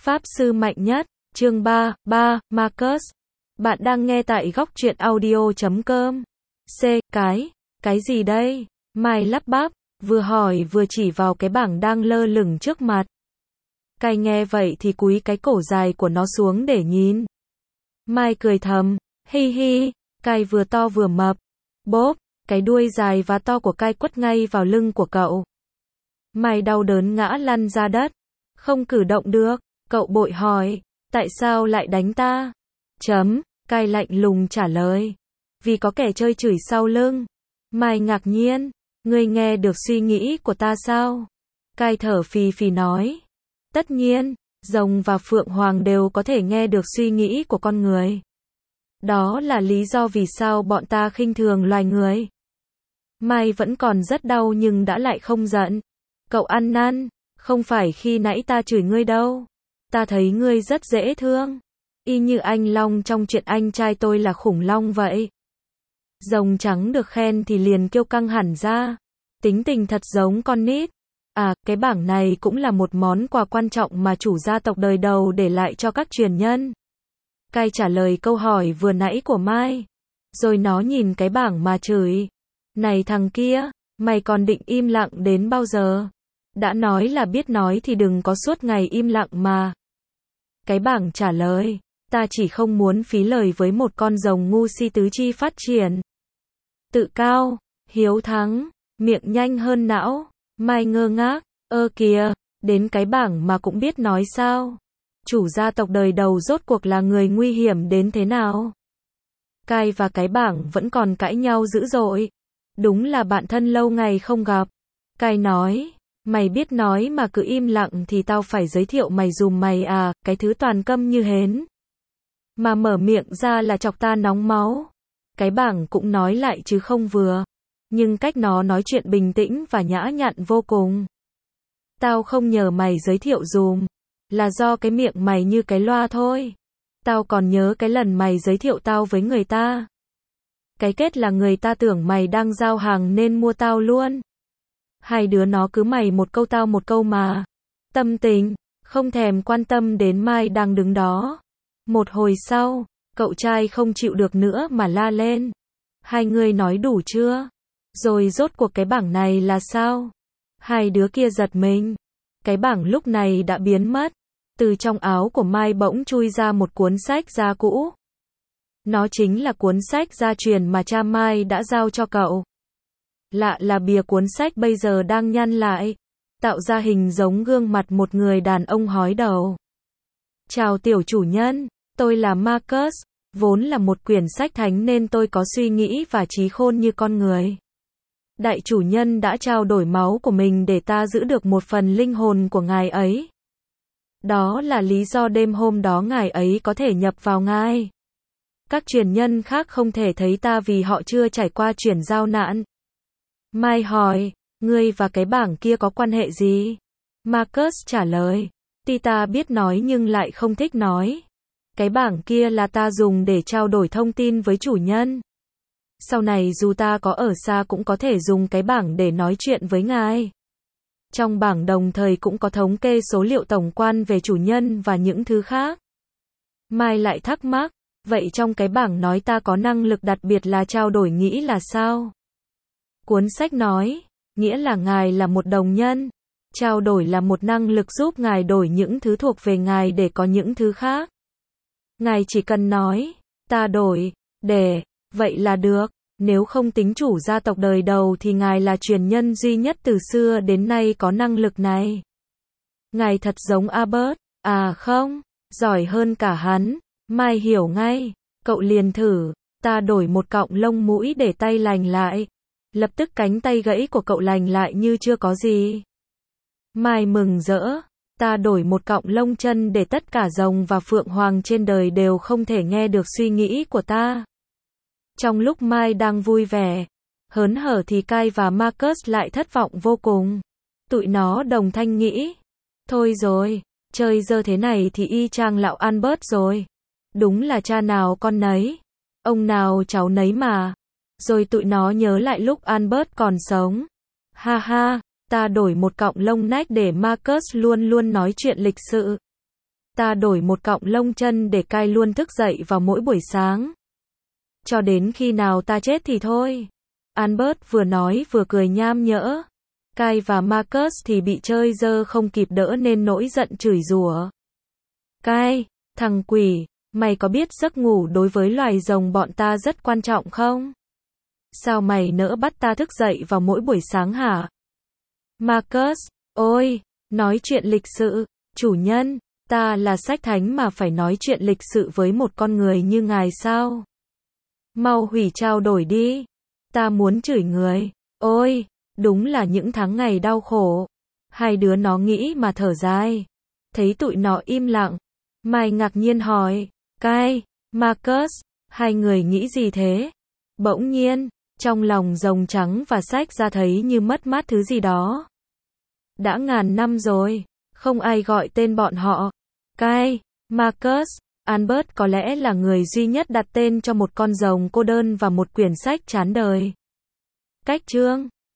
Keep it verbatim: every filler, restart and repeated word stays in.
Pháp sư mạnh nhất, chương ba, ba, Marcus. Bạn đang nghe tại góc truyện audio chấm com. C, cái, cái gì đây? Mai lắp bắp, vừa hỏi vừa chỉ vào cái bảng đang lơ lửng trước mặt. Cai nghe vậy thì cúi cái cổ dài của nó xuống để nhìn. Mai cười thầm, hi hi, Cai vừa to vừa mập. Bốp, cái đuôi dài và to của Cai quất ngay vào lưng của cậu. Mai đau đớn ngã lăn ra đất, không cử động được. Cậu bội hỏi, tại sao lại đánh ta? Chấm, Cai lạnh lùng trả lời. Vì có kẻ chơi chửi sau lưng. Mai ngạc nhiên, ngươi nghe được suy nghĩ của ta sao? Cai thở phì phì nói. Tất nhiên, rồng và phượng hoàng đều có thể nghe được suy nghĩ của con người. Đó là lý do vì sao bọn ta khinh thường loài người. Mai vẫn còn rất đau nhưng đã lại không giận. Cậu ăn năn, không phải khi nãy ta chửi ngươi đâu. Ta thấy ngươi rất dễ thương. Y như anh Long trong chuyện anh trai tôi là khủng long vậy. Rồng trắng được khen thì liền kêu căng hẳn ra. Tính tình thật giống con nít. À, cái bảng này cũng là một món quà quan trọng mà chủ gia tộc đời đầu để lại cho các truyền nhân. Cai trả lời câu hỏi vừa nãy của Mai. Rồi nó nhìn cái bảng mà chửi. Này thằng kia, mày còn định im lặng đến bao giờ? Đã nói là biết nói thì đừng có suốt ngày im lặng mà. Cái bảng trả lời, ta chỉ không muốn phí lời với một con rồng ngu si tứ chi phát triển. Tự cao, hiếu thắng, miệng nhanh hơn não. Mai ngơ ngác, ơ kìa, đến cái bảng mà cũng biết nói sao? Chủ gia tộc đời đầu rốt cuộc là người nguy hiểm đến thế nào? Cai và cái bảng vẫn còn cãi nhau dữ dội. Đúng là bạn thân lâu ngày không gặp. Cai nói, mày biết nói mà cứ im lặng thì tao phải giới thiệu mày dùm mày à, cái thứ toàn câm như hến. Mà mở miệng ra là chọc ta nóng máu. Cái bảng cũng nói lại chứ không vừa. Nhưng cách nó nói chuyện bình tĩnh và nhã nhặn vô cùng. Tao không nhờ mày giới thiệu dùm. Là do cái miệng mày như cái loa thôi. Tao còn nhớ cái lần mày giới thiệu tao với người ta. Cái kết là người ta tưởng mày đang giao hàng nên mua tao luôn. Hai đứa nó cứ mày một câu tao một câu mà. Tâm tình, không thèm quan tâm đến Mai đang đứng đó. Một hồi sau, cậu trai không chịu được nữa mà la lên. Hai người nói đủ chưa? Rồi rốt cuộc cái bảng này là sao? Hai đứa kia giật mình. Cái bảng lúc này đã biến mất. Từ trong áo của Mai bỗng chui ra một cuốn sách da cũ. Nó chính là cuốn sách gia truyền mà cha Mai đã giao cho cậu. Lạ là bìa cuốn sách bây giờ đang nhăn lại, tạo ra hình giống gương mặt một người đàn ông hói đầu. Chào tiểu chủ nhân, tôi là Marcus, vốn là một quyển sách thánh nên tôi có suy nghĩ và trí khôn như con người. Đại chủ nhân đã trao đổi máu của mình để ta giữ được một phần linh hồn của ngài ấy. Đó là lý do đêm hôm đó ngài ấy có thể nhập vào ngài. Các truyền nhân khác không thể thấy ta vì họ chưa trải qua chuyển giao nạn. Mai hỏi, ngươi và cái bảng kia có quan hệ gì? Marcus trả lời, tuy ta biết nói nhưng lại không thích nói. Cái bảng kia là ta dùng để trao đổi thông tin với chủ nhân. Sau này dù ta có ở xa cũng có thể dùng cái bảng để nói chuyện với ngài. Trong bảng đồng thời cũng có thống kê số liệu tổng quan về chủ nhân và những thứ khác. Mai lại thắc mắc, vậy trong cái bảng nói ta có năng lực đặc biệt là trao đổi nghĩ là sao? Cuốn sách nói, nghĩa là ngài là một đồng nhân. Trao đổi là một năng lực giúp ngài đổi những thứ thuộc về ngài để có những thứ khác. Ngài chỉ cần nói, ta đổi, để, vậy là được. Nếu không tính chủ gia tộc đời đầu thì ngài là truyền nhân duy nhất từ xưa đến nay có năng lực này. Ngài thật giống Albert, à không, giỏi hơn cả hắn. Mai hiểu ngay, cậu liền thử, ta đổi một cọng lông mũi để tay lành lại. Lập tức cánh tay gãy của cậu lành lại như chưa có gì. Mai mừng rỡ, ta đổi một cọng lông chân để tất cả rồng và phượng hoàng trên đời đều không thể nghe được suy nghĩ của ta. Trong lúc Mai đang vui vẻ, hớn hở thì Cai và Marcus lại thất vọng vô cùng. Tụi nó đồng thanh nghĩ, thôi rồi, chơi dơ thế này thì y chang lão Albert rồi. Đúng là cha nào con nấy, ông nào cháu nấy mà. Rồi tụi nó nhớ lại lúc Albert còn sống. Ha ha, ta đổi một cọng lông nách để Marcus luôn luôn nói chuyện lịch sự. Ta đổi một cọng lông chân để Kai luôn thức dậy vào mỗi buổi sáng. Cho đến khi nào ta chết thì thôi. Albert vừa nói vừa cười nham nhở. Kai và Marcus thì bị chơi dơ không kịp đỡ nên nổi giận chửi rủa. Kai, thằng quỷ, mày có biết giấc ngủ đối với loài rồng bọn ta rất quan trọng không? Sao mày nỡ bắt ta thức dậy vào mỗi buổi sáng hả? Marcus, ôi, nói chuyện lịch sự, chủ nhân, ta là sách thánh mà phải nói chuyện lịch sự với một con người như ngài sao? Mau hủy trao đổi đi, ta muốn chửi người, ôi, đúng là những tháng ngày đau khổ. Hai đứa nó nghĩ mà thở dài. Thấy tụi nó im lặng, Mai ngạc nhiên hỏi, Kai, Marcus, hai người nghĩ gì thế? Bỗng nhiên, trong lòng rồng trắng và sách ra thấy như mất mát thứ gì đó. Đã ngàn năm rồi, không ai gọi tên bọn họ. Kai, Marcus, Albert có lẽ là người duy nhất đặt tên cho một con rồng cô đơn và một quyển sách chán đời. Cách chương